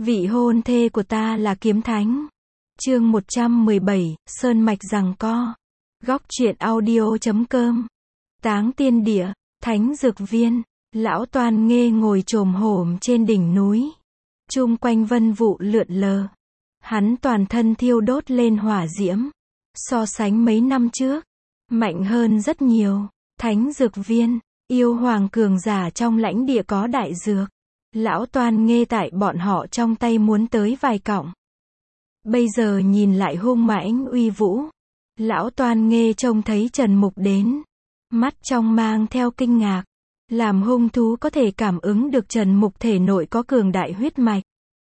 Vị hôn thê của ta là kiếm thánh. Chương 117, Sơn mạch giằng co. Góc truyện audio.com. Táng tiên địa, thánh dược viên. Lão Toan Nghê ngồi chồm hổm trên đỉnh núi. Chung quanh vân vụ lượn lờ. Hắn toàn thân thiêu đốt lên hỏa diễm. So sánh mấy năm trước, mạnh hơn rất nhiều. Thánh dược viên, yêu hoàng cường giả trong lãnh địa có đại dược. Lão Toan Nghê tại bọn họ trong tay muốn tới vài cọng. Bây giờ nhìn lại hung mãnh uy vũ. Lão Toan Nghê trông thấy Trần Mục đến. Mắt trong mang theo kinh ngạc. Làm hung thú có thể cảm ứng được Trần Mục thể nội có cường đại huyết mạch.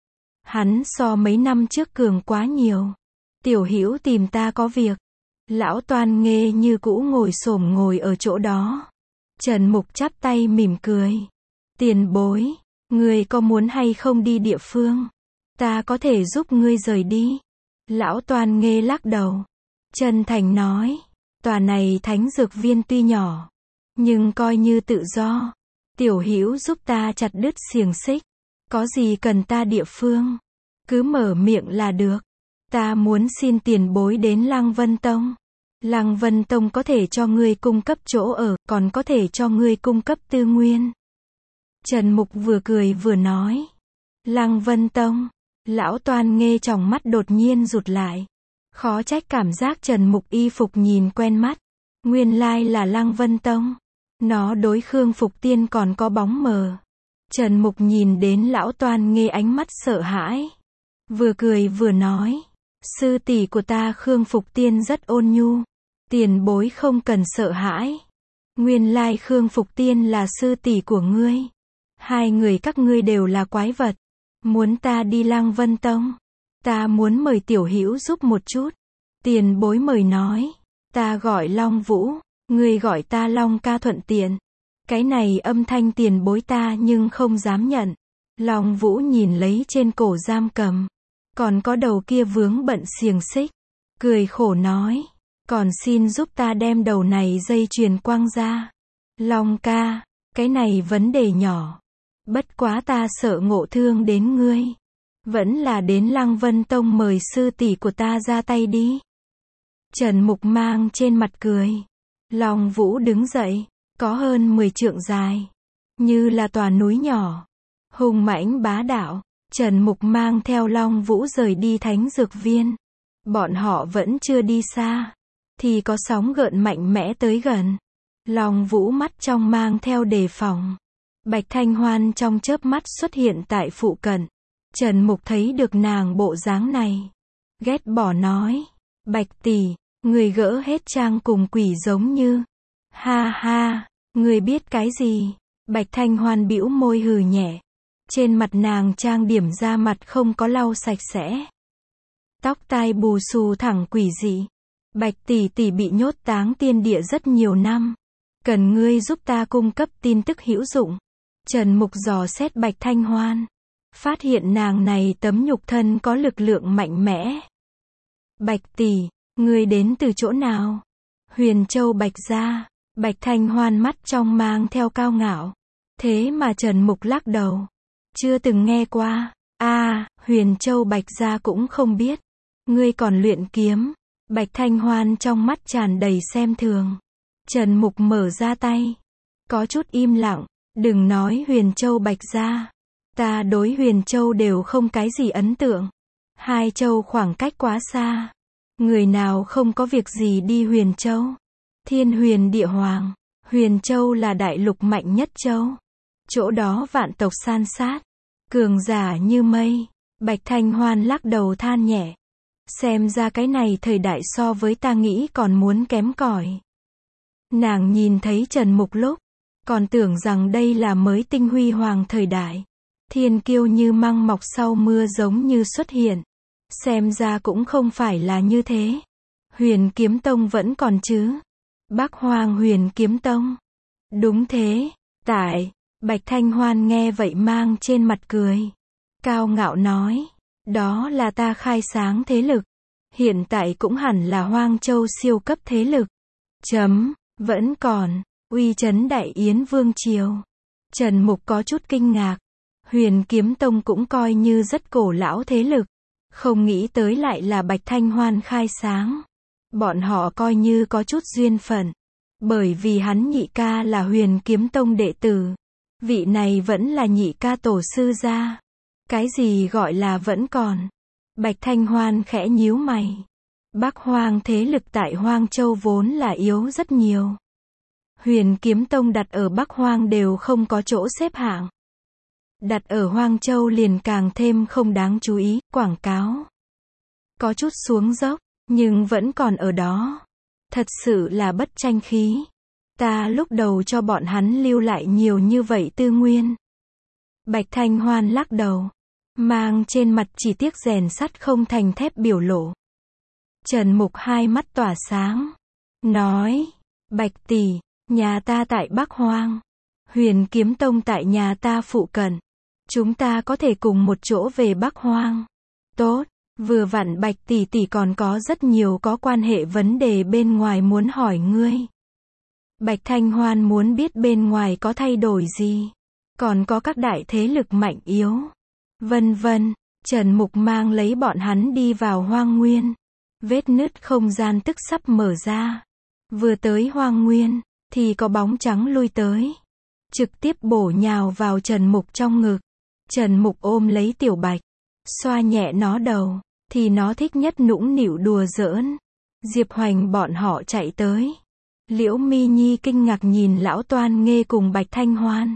Hắn so mấy năm trước cường quá nhiều. Tiểu Hữu tìm ta có việc. Lão Toan Nghê như cũ ngồi xổm ngồi ở chỗ đó. Trần Mục chắp tay mỉm cười. Tiền bối, ngươi có muốn hay không đi địa phương? Ta có thể giúp ngươi rời đi. Lão Toan Nghê lắc đầu. Chân thành nói, tòa này thánh dược viên tuy nhỏ, nhưng coi như tự do. Tiểu Hữu giúp ta chặt đứt xiềng xích. Có gì cần ta địa phương? Cứ mở miệng là được. Ta muốn xin tiền bối đến Lăng Vân Tông. Lăng Vân Tông có thể cho ngươi cung cấp chỗ ở, còn có thể cho ngươi cung cấp tư nguyên. Trần Mục vừa cười vừa nói. Lăng Vân Tông. Lão Toan Nghê tròng mắt đột nhiên rụt lại. Khó trách cảm giác Trần Mục y phục nhìn quen mắt. Nguyên lai là Lăng Vân Tông. Nó đối Khương Phục Tiên còn có bóng mờ. Trần Mục nhìn đến Lão Toan Nghê ánh mắt sợ hãi. Vừa cười vừa nói. Sư tỷ của ta Khương Phục Tiên rất ôn nhu. Tiền bối không cần sợ hãi. Nguyên lai Khương Phục Tiên là sư tỷ của ngươi. Hai người các ngươi đều là quái vật. Muốn ta đi Lăng Vân Tông. Ta muốn mời Tiểu Hữu giúp một chút. Tiền bối mời nói. Ta gọi Long Vũ. Ngươi gọi ta Long ca thuận tiện. Cái này âm thanh tiền bối ta nhưng không dám nhận. Long Vũ nhìn lấy trên cổ giam cầm. Còn có đầu kia vướng bận xiềng xích. Cười khổ nói. Còn xin giúp ta đem đầu này dây chuyền quăng ra. Long ca, cái này vấn đề nhỏ. Bất quá ta sợ ngộ thương đến ngươi. Vẫn là đến Lăng Vân Tông mời sư tỷ của ta ra tay đi. Trần Mục mang trên mặt cười. Long Vũ đứng dậy, có hơn 10 trượng dài. Như là tòa núi nhỏ. Hùng mãnh bá đạo. Trần Mục mang theo Long Vũ rời đi thánh dược viên. Bọn họ vẫn chưa đi xa. Thì có sóng gợn mạnh mẽ tới gần. Long Vũ mắt trong mang theo đề phòng. Bạch Thanh Hoan trong chớp mắt xuất hiện tại phụ cận. Trần Mục thấy được nàng bộ dáng này. Ghét bỏ nói. Bạch tỷ, người gỡ hết trang cùng quỷ giống như. Ha ha, người biết cái gì? Bạch Thanh Hoan bĩu môi hừ nhẹ. Trên mặt nàng trang điểm da mặt không có lau sạch sẽ. Tóc tai bù xù thẳng quỷ dị. Bạch tỷ tỷ bị nhốt táng tiên địa rất nhiều năm. Cần ngươi giúp ta cung cấp tin tức hữu dụng. Trần Mục dò xét Bạch Thanh Hoan. Phát hiện nàng này tấm nhục thân có lực lượng mạnh mẽ. Bạch tỷ, ngươi đến từ chỗ nào? Huyền Châu Bạch gia. Bạch Thanh Hoan mắt trong mang theo cao ngạo. Thế mà Trần Mục lắc đầu. Chưa từng nghe qua. Huyền Châu Bạch gia cũng không biết. Ngươi còn luyện kiếm. Bạch Thanh Hoan trong mắt tràn đầy xem thường. Trần Mục mở ra tay. Có chút im lặng. Đừng nói Huyền Châu Bạch gia. Ta đối Huyền Châu đều không cái gì ấn tượng. Hai châu khoảng cách quá xa. Người nào không có việc gì đi Huyền Châu. Thiên Huyền Địa Hoàng. Huyền Châu là đại lục mạnh nhất châu. Chỗ đó vạn tộc san sát. Cường giả như mây. Bạch Thanh Hoan lắc đầu than nhẹ. Xem ra cái này thời đại so với ta nghĩ còn muốn kém cỏi. Nàng nhìn thấy Trần Mục lúc. Còn tưởng rằng đây là mới tinh huy hoàng thời đại. Thiên kiêu như măng mọc sau mưa giống như xuất hiện. Xem ra cũng không phải là như thế. Huyền Kiếm Tông vẫn còn chứ. Bắc Hoang Huyền Kiếm Tông. Đúng thế. Bạch Thanh Hoan nghe vậy mang trên mặt cười. Cao ngạo nói. Đó là ta khai sáng thế lực. Hiện tại cũng hẳn là Hoang Châu siêu cấp thế lực. Vẫn còn. Uy chấn Đại Yến Vương Triều. Trần Mục có chút kinh ngạc. Huyền Kiếm Tông cũng coi như rất cổ lão thế lực. Không nghĩ tới lại là Bạch Thanh Hoan khai sáng. Bọn họ coi như có chút duyên phận. Bởi vì hắn nhị ca là Huyền Kiếm Tông đệ tử. Vị này vẫn là nhị ca tổ sư gia. Cái gì gọi là vẫn còn? Bạch Thanh Hoan khẽ nhíu mày. Bắc Hoang thế lực tại Hoang Châu vốn là yếu rất nhiều. Huyền Kiếm Tông đặt ở Bắc Hoang đều không có chỗ xếp hạng. Đặt ở Hoang Châu liền càng thêm không đáng chú ý, quảng cáo. Có chút xuống dốc, nhưng vẫn còn ở đó. Thật sự là bất tranh khí. Ta lúc đầu cho bọn hắn lưu lại nhiều như vậy tư nguyên. Bạch Thanh Hoan lắc đầu. Mang trên mặt chỉ tiếc rèn sắt không thành thép biểu lộ. Trần Mục hai mắt tỏa sáng. Nói, Bạch tỷ, nhà ta tại Bắc Hoang. Huyền Kiếm Tông tại nhà ta phụ cận. Chúng ta có thể cùng một chỗ về Bắc Hoang. Tốt, vừa vặn Bạch tỷ tỷ còn có rất nhiều có quan hệ vấn đề bên ngoài muốn hỏi ngươi. Bạch Thanh Hoan muốn biết bên ngoài có thay đổi gì. Còn có các đại thế lực mạnh yếu. Vân vân, Trần Mục mang lấy bọn hắn đi vào Hoang Nguyên. Vết nứt không gian tức sắp mở ra. Vừa tới Hoang Nguyên, thì có bóng trắng lui tới. Trực tiếp bổ nhào vào Trần Mục trong ngực. Trần Mục ôm lấy Tiểu Bạch. Xoa nhẹ nó đầu, thì nó thích nhất nũng nịu đùa giỡn. Diệp Hoành bọn họ chạy tới. Liễu Mi Nhi kinh ngạc nhìn lão Toan Nghê cùng Bạch Thanh Hoan.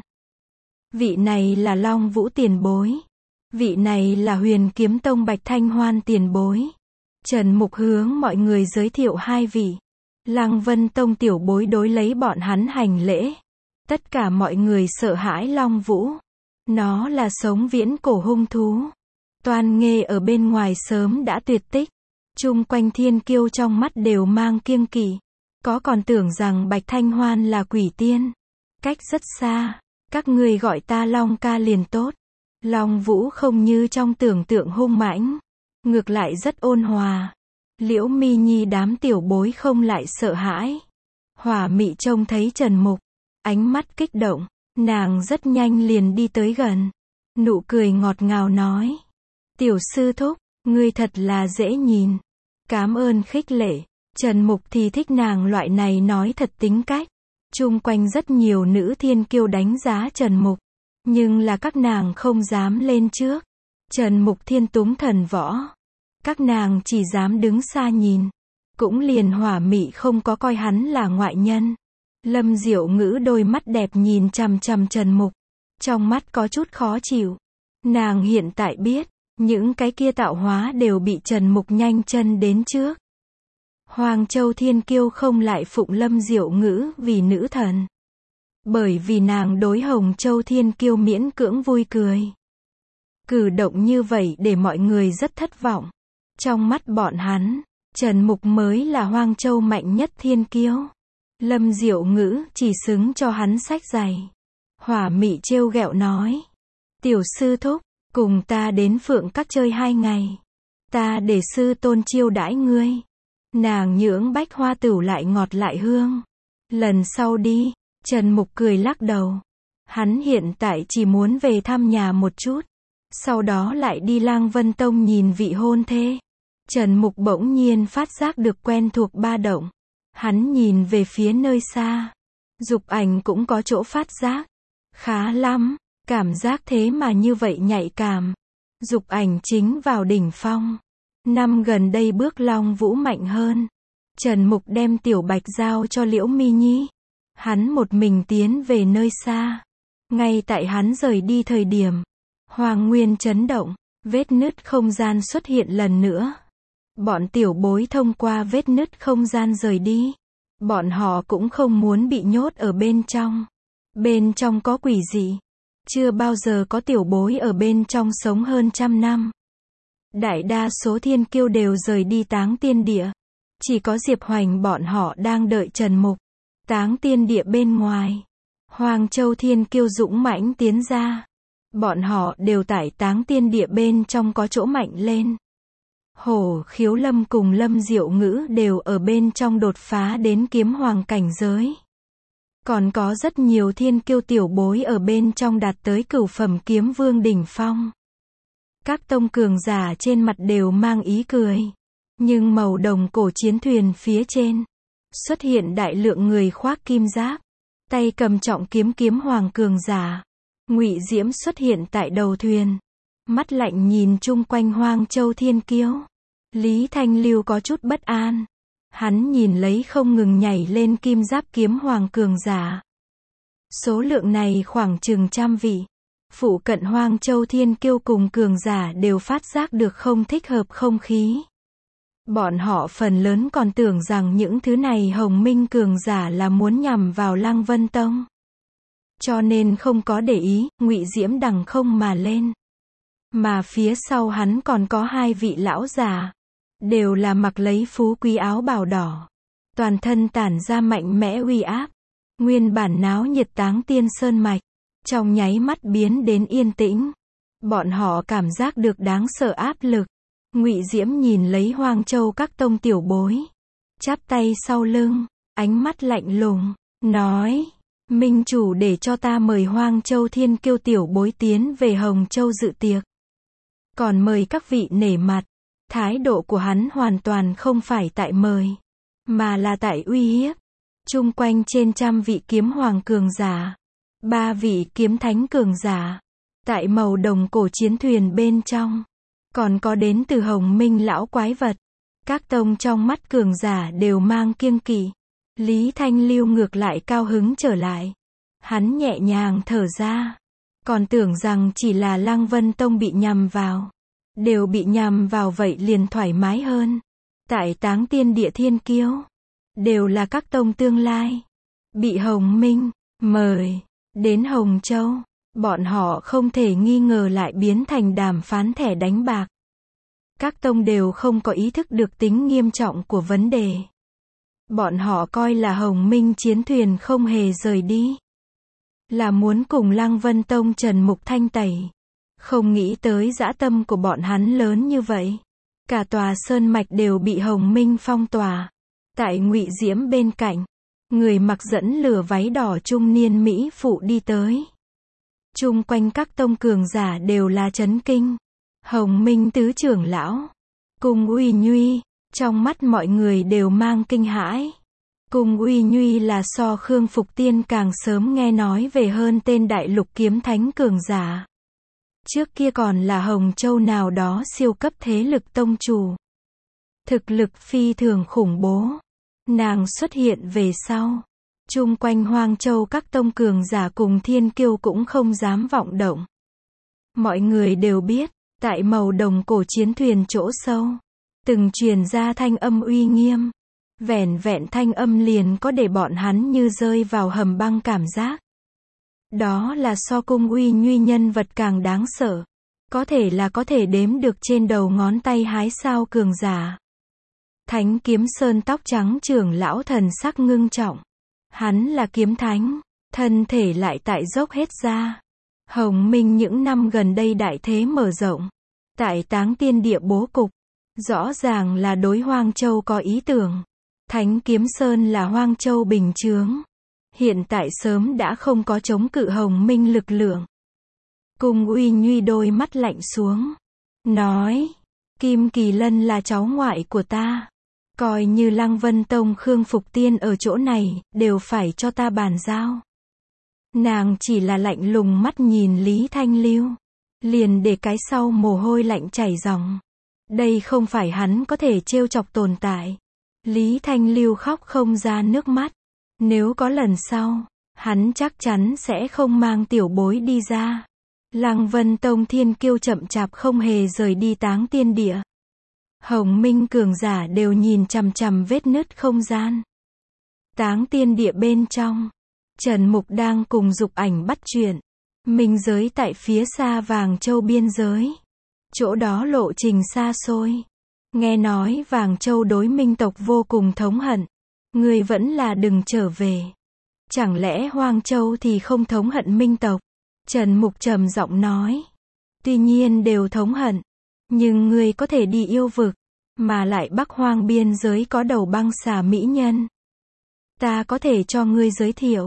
Vị này là Long Vũ tiền bối. Vị này là Huyền Kiếm Tông Bạch Thanh Hoan tiền bối. Trần Mục hướng mọi người giới thiệu hai vị. Lăng Vân Tông tiểu bối đối lấy bọn hắn hành lễ. Tất cả mọi người sợ hãi Long Vũ. Nó là sống viễn cổ hung thú. Toan Nghê ở bên ngoài sớm đã tuyệt tích. Chung quanh thiên kiêu trong mắt đều mang kiêng kỵ. Có còn tưởng rằng Bạch Thanh Hoan là quỷ tiên. Cách rất xa. Các ngươi gọi ta Long ca liền tốt. Long Vũ không như trong tưởng tượng hung mãnh. Ngược lại rất ôn hòa. Liễu Mi Nhi đám tiểu bối không lại sợ hãi. Hỏa Mị trông thấy Trần Mục. Ánh mắt kích động. Nàng rất nhanh liền đi tới gần. Nụ cười ngọt ngào nói. Tiểu sư thúc, ngươi thật là dễ nhìn. Cám ơn khích lệ. Trần Mục thì thích nàng loại này nói thật tính cách. Chung quanh rất nhiều nữ thiên kiêu đánh giá Trần Mục. Nhưng là các nàng không dám lên trước. Trần Mục thiên túng thần võ. Các nàng chỉ dám đứng xa nhìn. Cũng liền Hỏa Mị không có coi hắn là ngoại nhân. Lâm Diệu Ngữ đôi mắt đẹp nhìn chằm chằm Trần Mục. Trong mắt có chút khó chịu. Nàng hiện tại biết, những cái kia tạo hóa đều bị Trần Mục nhanh chân đến trước. Hoàng Châu thiên kiêu không lại phụng Lâm Diệu Ngữ vì nữ thần. Bởi vì nàng đối Hồng Châu thiên kiêu miễn cưỡng vui cười. Cử động như vậy để mọi người rất thất vọng. Trong mắt bọn hắn, Trần Mục mới là Hoang Châu mạnh nhất thiên kiêu. Lâm Diệu Ngữ chỉ xứng cho hắn xách giày. Hỏa Mị trêu ghẹo nói. Tiểu sư thúc, cùng ta đến Phượng Các chơi 2 ngày. Ta để sư tôn chiêu đãi ngươi. Nàng nhưỡng bách hoa tửu lại ngọt lại hương. Lần sau đi. Trần Mục cười lắc đầu. Hắn hiện tại chỉ muốn về thăm nhà một chút. Sau đó lại đi Lang Vân Tông nhìn vị hôn thê. Trần Mục bỗng nhiên phát giác được quen thuộc ba động. Hắn nhìn về phía nơi xa. Dục Ảnh cũng có chỗ phát giác. Khá lắm. Cảm giác thế mà như vậy nhạy cảm. Dục Ảnh chính vào đỉnh phong. Năm gần đây bước Long Vũ mạnh hơn. Trần Mục đem Tiểu Bạch giao cho Liễu Mi Nhi. Hắn một mình tiến về nơi xa. Ngay tại hắn rời đi thời điểm. Hoàng Nguyên chấn động. Vết nứt không gian xuất hiện lần nữa. Bọn tiểu bối thông qua vết nứt không gian rời đi. Bọn họ cũng không muốn bị nhốt ở bên trong. Bên trong có quỷ dị. Chưa bao giờ có tiểu bối ở bên trong sống hơn 100 năm. Đại đa số thiên kiêu đều rời đi Táng Tiên Địa. Chỉ có Diệp Hoành bọn họ đang đợi Trần Mục. Táng Tiên Địa bên ngoài. Hoàng Châu thiên kiêu dũng mãnh tiến ra. Bọn họ đều tại Táng Tiên Địa bên trong có chỗ mạnh lên. Hổ Khiếu Lâm cùng Lâm Diệu Ngữ đều ở bên trong đột phá đến kiếm hoàng cảnh giới. Còn có rất nhiều thiên kiêu tiểu bối ở bên trong đạt tới cửu phẩm kiếm vương đỉnh phong. Các tông cường giả trên mặt đều mang ý cười. Nhưng màu đồng cổ chiến thuyền phía trên, xuất hiện đại lượng người khoác kim giáp, tay cầm trọng kiếm kiếm hoàng cường giả. Ngụy Diễm xuất hiện tại đầu thuyền, mắt lạnh nhìn chung quanh Hoang Châu thiên kiêu. Lý Thanh Lưu có chút bất an. Hắn nhìn lấy không ngừng nhảy lên kim giáp kiếm hoàng cường giả. Số lượng này khoảng chừng trăm vị. Phụ cận Hoang Châu thiên kiêu cùng cường giả đều phát giác được không thích hợp không khí. Bọn họ phần lớn còn tưởng rằng những thứ này Hồng Minh cường giả là muốn nhằm vào Lăng Vân Tông. Cho nên không có để ý, Ngụy Diễm đằng không mà lên. Mà phía sau hắn còn có hai vị lão già. Đều là mặc lấy phú quý áo bào đỏ. Toàn thân tản ra mạnh mẽ uy áp. Nguyên bản náo nhiệt Táng Tiên Sơn Mạch. Trong nháy mắt biến đến yên tĩnh. Bọn họ cảm giác được đáng sợ áp lực. Ngụy Diễm nhìn lấy Hoang Châu các tông tiểu bối. Chắp tay sau lưng, ánh mắt lạnh lùng, nói. Minh chủ để cho ta mời Hoang Châu thiên kiêu tiểu bối tiến về Hồng Châu dự tiệc. Còn mời các vị nể mặt. Thái độ của hắn hoàn toàn không phải tại mời, mà là tại uy hiếp. Chung quanh trên trăm vị kiếm hoàng cường giả, 3 vị kiếm thánh cường giả, tại màu đồng cổ chiến thuyền bên trong, còn có đến từ Hồng Minh lão quái vật. Các tông trong mắt cường giả đều mang kiêng kỵ. Lý Thanh Lưu ngược lại cao hứng trở lại. Hắn nhẹ nhàng thở ra. Còn tưởng rằng chỉ là Lăng Vân Tông bị nhằm vào. Đều bị nhằm vào vậy liền thoải mái hơn. Tại Táng Tiên Địa thiên kiêu, đều là các tông tương lai. Bị Hồng Minh mời đến Hồng Châu, bọn họ không thể nghi ngờ lại biến thành đàm phán thẻ đánh bạc. Các tông đều không có ý thức được tính nghiêm trọng của vấn đề. Bọn họ coi là Hồng Minh chiến thuyền không hề rời đi. Là muốn cùng Lăng Vân Tông Trần Mục thanh tẩy. Không nghĩ tới dã tâm của bọn hắn lớn như vậy. Cả tòa sơn mạch đều bị Hồng Minh phong tỏa. Tại Ngụy Diễm bên cạnh, người mặc dẫn lửa váy đỏ trung niên mỹ phụ đi tới. Chung quanh các tông cường giả đều là chấn kinh. Hồng Minh tứ trưởng lão, Cung Uy Nhuy, trong mắt mọi người đều mang kinh hãi. Cung Uy Nhuy là so Khương Phục Tiên càng sớm nghe nói về hơn tên đại lục kiếm thánh cường giả. Trước kia còn là Hồng Châu nào đó siêu cấp thế lực tông chủ. Thực lực phi thường khủng bố. Nàng xuất hiện về sau. Chung quanh Hoang Châu các tông cường giả cùng thiên kiêu cũng không dám vọng động. Mọi người đều biết, tại màu đồng cổ chiến thuyền chỗ sâu, từng truyền ra thanh âm uy nghiêm. Vẻn vẹn thanh âm liền có để bọn hắn như rơi vào hầm băng cảm giác. Đó là so Cung Uy Nhuy nhân vật càng đáng sợ. Có thể là có thể đếm được trên đầu ngón tay hái sao cường giả. Thánh Kiếm Sơn tóc trắng trưởng lão thần sắc ngưng trọng. Hắn là kiếm thánh, thân thể lại tại dốc hết ra. Hồng Minh những năm gần đây đại thế mở rộng. Tại Táng Tiên Địa bố cục, rõ ràng là đối Hoang Châu có ý tưởng. Thánh Kiếm Sơn là Hoang Châu bình chướng. Hiện tại sớm đã không có chống cự Hồng Minh lực lượng. Cung Uy Nhuy đôi mắt lạnh xuống. Nói, Kim Kỳ Lân là cháu ngoại của ta. Coi như Lăng Vân Tông Khương Phục Tiên ở chỗ này, đều phải cho ta bàn giao. Nàng chỉ là lạnh lùng mắt nhìn Lý Thanh Lưu. Liền để cái sau mồ hôi lạnh chảy ròng. Đây không phải hắn có thể trêu chọc tồn tại. Lý Thanh Lưu khóc không ra nước mắt. Nếu có lần sau, hắn chắc chắn sẽ không mang tiểu bối đi ra. Lăng Vân Tông thiên kiêu chậm chạp không hề rời đi Táng Tiên Địa. Hồng Minh cường giả đều nhìn chằm chằm vết nứt không gian. Táng Tiên Địa bên trong, Trần Mục đang cùng Dục Ảnh bắt chuyện. Minh giới tại phía xa Vàng Châu biên giới. Chỗ đó lộ trình xa xôi. Nghe nói Vàng Châu đối Minh tộc vô cùng thống hận. Người vẫn là đừng trở về. Chẳng lẽ Hoang Châu thì không thống hận Minh tộc? Trần Mục trầm giọng nói. Tuy nhiên đều thống hận. Nhưng ngươi có thể đi yêu vực. Mà lại Bắc Hoang biên giới có đầu băng xà mỹ nhân. Ta có thể cho ngươi giới thiệu.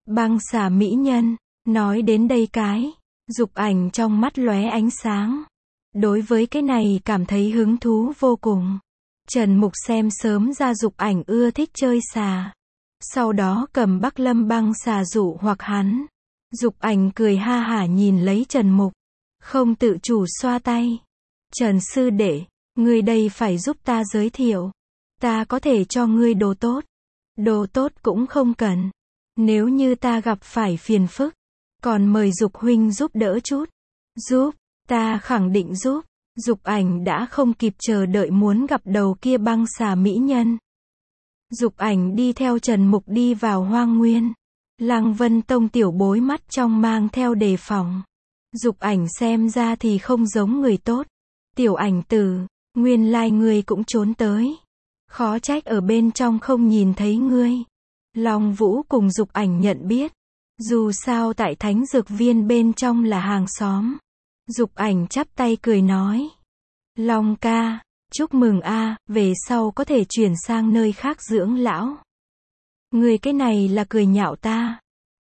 Băng xà mỹ nhân, nói đến đây cái, Dục Ảnh trong mắt lóe ánh sáng. Đối với cái này cảm thấy hứng thú vô cùng. Trần Mục xem sớm ra Dục Ảnh ưa thích chơi xà. Sau đó cầm Bắc Lâm băng xà dụ hoặc hắn. Dục Ảnh cười ha hả nhìn lấy Trần Mục. Không tự chủ xoa tay. Trần sư đệ, ngươi đây phải giúp ta giới thiệu. Ta có thể cho ngươi đồ tốt. Đồ tốt cũng không cần. Nếu như ta gặp phải phiền phức, còn mời Dục huynh giúp đỡ chút. Giúp, ta khẳng định giúp. Dục Ảnh đã không kịp chờ đợi muốn gặp đầu kia băng xà mỹ nhân. Dục Ảnh đi theo Trần Mục đi vào Hoang Nguyên. Lăng Vân Tông tiểu bối mắt trong mang theo đề phòng. Dục Ảnh xem ra thì không giống người tốt. Tiểu Ảnh tử, nguyên lai ngươi cũng trốn tới. Khó trách ở bên trong không nhìn thấy ngươi. Long Vũ cùng Dục Ảnh nhận biết. Dù sao tại Thánh Dược Viên bên trong là hàng xóm. Dục Ảnh chắp tay cười nói. Long ca, chúc mừng a, về sau có thể chuyển sang nơi khác dưỡng lão. Ngươi cái này là cười nhạo ta.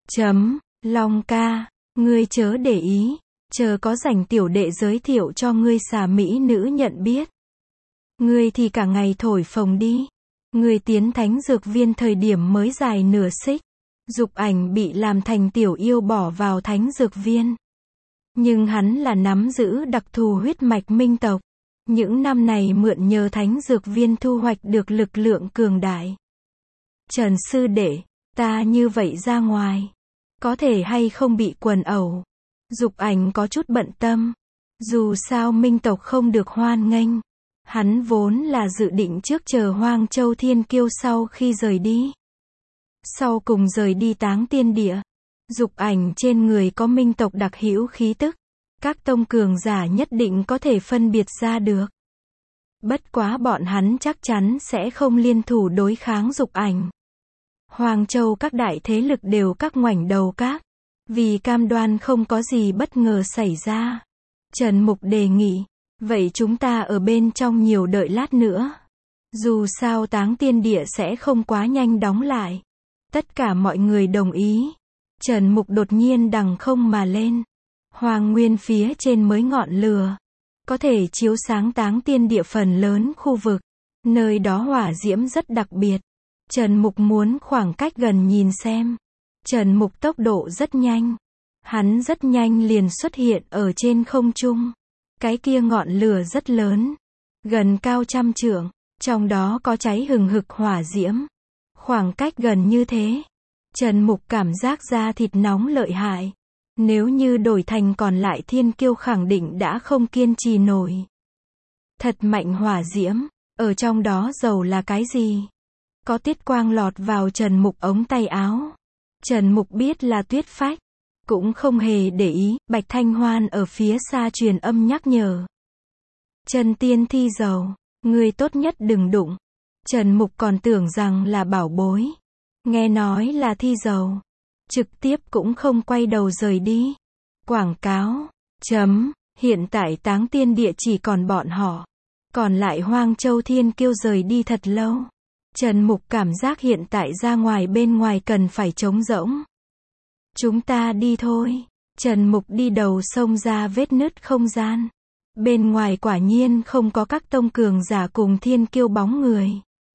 Long ca, ngươi chớ để ý, chờ có rảnh tiểu đệ giới thiệu cho ngươi xà mỹ nữ nhận biết. Ngươi thì cả ngày thổi phồng đi. Ngươi tiến Thánh Dược Viên thời điểm mới dài nửa xích. Dục Ảnh bị làm thành tiểu yêu bỏ vào Thánh Dược Viên. Nhưng hắn là nắm giữ đặc thù huyết mạch minh tộc. Những năm này mượn nhờ Thánh Dược Viên thu hoạch được lực lượng cường đại. Trần sư đệ, ta như vậy ra ngoài, có thể hay không bị quần ẩu? Dục Ảnh có chút bận tâm. Dù sao minh tộc không được hoan nghênh. Hắn vốn là dự định trước chờ Hoang Châu Thiên Kiêu sau khi rời đi. Sau cùng rời đi Táng Tiên Địa. Dục Ảnh trên người có minh tộc đặc hữu khí tức. Các tông cường giả nhất định có thể phân biệt ra được. Bất quá bọn hắn chắc chắn sẽ không liên thủ đối kháng Dục Ảnh. Hoàng Châu các đại thế lực đều các ngoảnh đầu các. Vì cam đoan không có gì bất ngờ xảy ra. Trần Mục đề nghị. Vậy chúng ta ở bên trong nhiều đợi lát nữa. Dù sao Táng Tiên Địa sẽ không quá nhanh đóng lại. Tất cả mọi người đồng ý. Trần Mục đột nhiên đằng không mà lên. Hoang Nguyên phía trên mới ngọn lửa. Có thể chiếu sáng Táng Tiên Địa phần lớn khu vực. Nơi đó hỏa diễm rất đặc biệt. Trần Mục muốn khoảng cách gần nhìn xem. Trần Mục tốc độ rất nhanh. Hắn rất nhanh liền xuất hiện ở trên không trung. Cái kia ngọn lửa rất lớn. Gần cao 100 trượng. Trong đó có cháy hừng hực hỏa diễm. Khoảng cách gần như thế. Trần Mục cảm giác da thịt nóng lợi hại. Nếu như đổi thành còn lại thiên kiêu khẳng định đã không kiên trì nổi. Thật mạnh hỏa diễm. Ở trong đó dầu là cái gì? Có tiết quang lọt vào Trần Mục ống tay áo. Trần Mục biết là tuyết phách. Cũng không hề để ý. Bạch Thanh Hoan ở phía xa truyền âm nhắc nhở. Trần Tiên Thi dầu. Người tốt nhất đừng đụng. Trần Mục còn tưởng rằng là bảo bối. Nghe nói là thi dầu. Trực tiếp cũng không quay đầu rời đi. Quảng cáo. Hiện tại Táng Tiên Địa chỉ còn bọn họ. Còn lại Hoang Châu Thiên Kiêu rời đi thật lâu. Trần Mục cảm giác hiện tại ra ngoài bên ngoài cần phải trống rỗng. Chúng ta đi thôi. Trần Mục đi đầu sông ra vết nứt không gian. Bên ngoài quả nhiên không có các tông cường giả cùng thiên kiêu bóng người.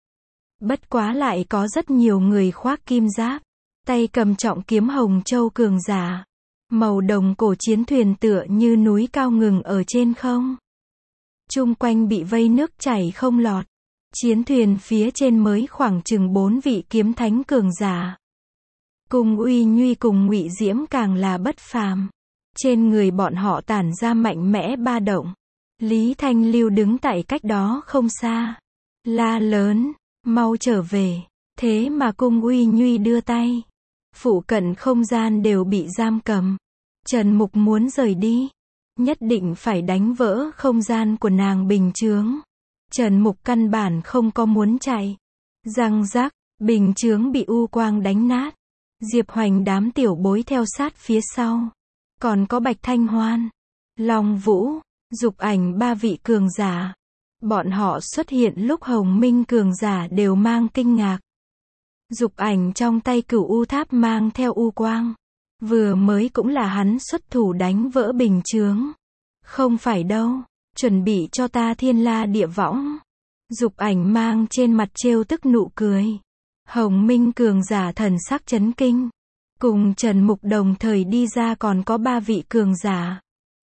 Bất quá lại có rất nhiều người khoác kim giáp. Tay cầm trọng kiếm Hồng Châu cường giả. Màu đồng cổ chiến thuyền tựa như núi cao ngừng ở trên không. Chung quanh bị vây nước chảy không lọt. Chiến thuyền phía trên mới khoảng chừng 4 vị kiếm thánh cường giả. Cùng Uy Nhuy cùng Ngụy Diễm càng là bất phàm. Trên người bọn họ tản ra mạnh mẽ ba động. Lý Thanh Lưu đứng tại cách đó không xa. La lớn, mau trở về. Thế mà Cung Uy Nhuy đưa tay. Phụ cận không gian đều bị giam cầm. Trần Mục muốn rời đi. Nhất định phải đánh vỡ không gian của nàng bình chướng. Trần Mục căn bản không có muốn chạy. Răng rắc, bình chướng bị u quang đánh nát. Diệp Hoành đám tiểu bối theo sát phía sau. Còn có Bạch Thanh Hoan, Long Vũ, Dục Ảnh 3 vị cường giả. Bọn họ xuất hiện lúc Hồng Minh cường giả đều mang kinh ngạc. Dục ảnh trong tay Cửu U Tháp mang theo u quang. Vừa mới cũng là hắn xuất thủ đánh vỡ bình chướng. Không phải đâu, chuẩn bị cho ta thiên la địa võng. Dục ảnh mang trên mặt trêu tức nụ cười. Hồng Minh cường giả thần sắc chấn kinh. Cùng Trần Mục đồng thời đi ra còn có 3 vị cường giả.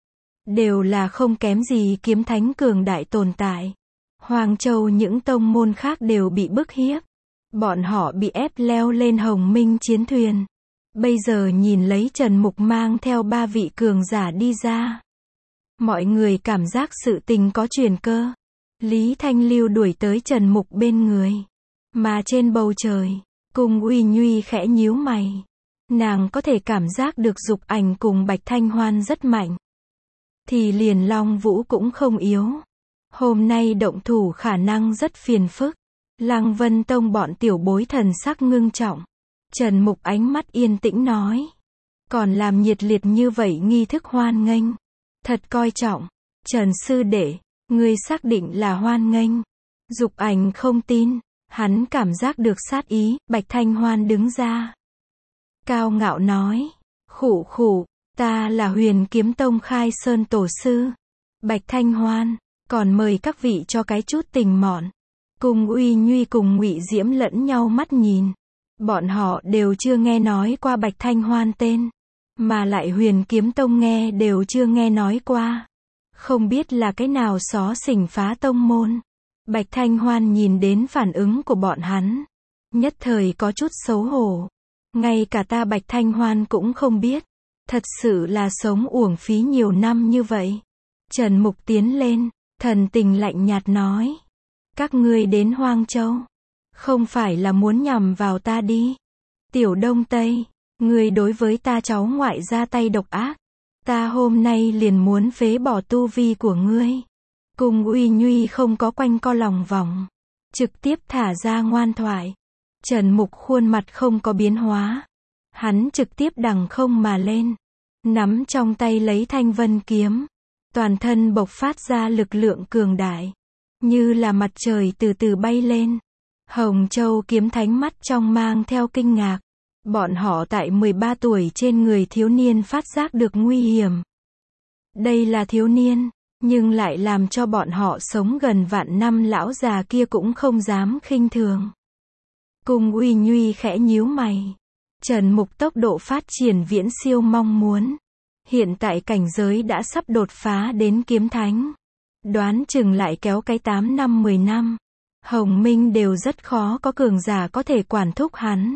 Đều là không kém gì kiếm thánh cường đại tồn tại. Hoàng Châu những tông môn khác đều bị bức hiếp. Bọn họ bị ép leo lên Hồng Minh chiến thuyền. Bây giờ nhìn lấy Trần Mục mang theo 3 vị cường giả đi ra. Mọi người cảm giác sự tình có chuyển cơ. Lý Thanh Lưu đuổi tới Trần Mục bên người. Mà trên bầu trời, Cung Uy Nhuy khẽ nhíu mày. Nàng có thể cảm giác được Dục ảnh cùng Bạch Thanh Hoan rất mạnh. Thì liền Long Vũ cũng không yếu. Hôm nay động thủ khả năng rất phiền phức. Lăng Vân Tông bọn tiểu bối thần sắc ngưng trọng. Trần Mục ánh mắt yên tĩnh nói. Còn làm nhiệt liệt như vậy nghi thức hoan nghênh. Thật coi trọng. Trần sư đệ, ngươi xác định là hoan nghênh. Dục ảnh không tin. Hắn cảm giác được sát ý. Bạch Thanh Hoan đứng ra. Cao ngạo nói. Khụ khụ, ta là Huyền Kiếm Tông Khai Sơn tổ sư. Bạch Thanh Hoan, còn mời các vị cho cái chút tình mọn. Cung Uy Nhuy cùng Ngụy Diễm lẫn nhau mắt nhìn. Bọn họ đều chưa nghe nói qua Bạch Thanh Hoan tên. Mà lại Huyền Kiếm Tông nghe đều chưa nghe nói qua. Không biết là cái nào xó xỉnh phá tông môn. Bạch Thanh Hoan nhìn đến phản ứng của bọn hắn. Nhất thời có chút xấu hổ. Ngay cả ta Bạch Thanh Hoan cũng không biết. Thật sự là sống uổng phí nhiều năm như vậy. Trần Mục tiến lên, thần tình lạnh nhạt nói. Các ngươi đến Hoang Châu. Không phải là muốn nhằm vào ta đi. Tiểu Đông Tây, ngươi đối với ta cháu ngoại ra tay độc ác. Ta hôm nay liền muốn phế bỏ tu vi của ngươi. Cung Uy Nhuy không có quanh co lòng vòng. Trực tiếp thả ra ngoan thoại. Trần Mục khuôn mặt không có biến hóa. Hắn trực tiếp đằng không mà lên. Nắm trong tay lấy Thanh Vân kiếm. Toàn thân bộc phát ra lực lượng cường đại. Như là mặt trời từ từ bay lên. Hồng Châu kiếm thánh mắt trong mang theo kinh ngạc. Bọn họ tại 13 tuổi trên người thiếu niên phát giác được nguy hiểm. Đây là thiếu niên, nhưng lại làm cho bọn họ sống gần vạn năm lão già kia cũng không dám khinh thường. Cung Uy Nhuy khẽ nhíu mày. Trần Mục tốc độ phát triển viễn siêu mong muốn. Hiện tại cảnh giới đã sắp đột phá đến kiếm thánh. Đoán chừng lại kéo cái 8 năm 10 năm. Hồng Minh đều rất khó có cường giả có thể quản thúc hắn.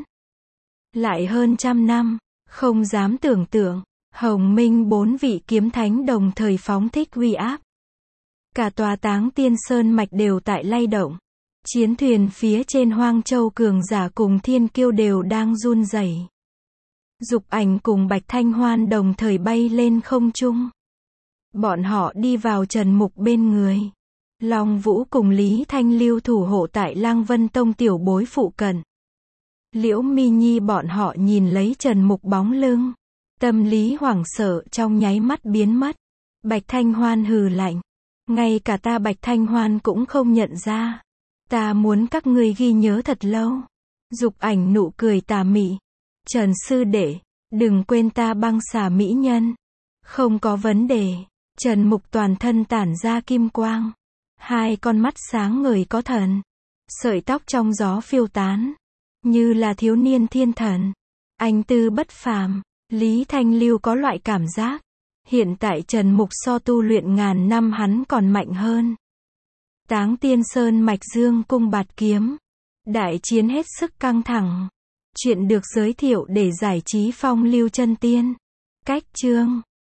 Lại hơn 100 năm, không dám tưởng tượng. Hồng Minh 4 vị kiếm thánh đồng thời phóng thích uy áp. Cả tòa Táng Tiên Sơn mạch đều tại lay động. Chiến thuyền phía trên Hoang Châu cường giả cùng thiên kiêu đều đang run rẩy. Dục ảnh cùng Bạch Thanh Hoan đồng thời bay lên không trung. Bọn họ đi vào Trần Mục bên người. Long Vũ cùng Lý Thanh Lưu thủ hộ tại Lăng Vân Tông tiểu bối phụ cận. Liễu Mi Nhi bọn họ nhìn lấy Trần Mục bóng lưng. Tâm lý hoảng sợ trong nháy mắt biến mất. Bạch Thanh Hoan hừ lạnh. Ngay cả ta Bạch Thanh Hoan cũng không nhận ra. Ta muốn các ngươi ghi nhớ thật lâu. Dục ảnh nụ cười tà mị. Trần sư đệ, đừng quên ta băng xà mỹ nhân. Không có vấn đề. Trần Mục toàn thân tản ra kim quang. Hai con mắt sáng ngời có thần. Sợi tóc trong gió phiêu tán. Như là thiếu niên thiên thần. Anh tư bất phàm. Lý Thanh Lưu có loại cảm giác. Hiện tại Trần Mục so tu luyện ngàn năm hắn còn mạnh hơn. Táng Tiên Sơn mạch dương cung bạt kiếm. Đại chiến hết sức căng thẳng. Chuyện được giới thiệu để giải trí phong lưu chân tiên. Cách chương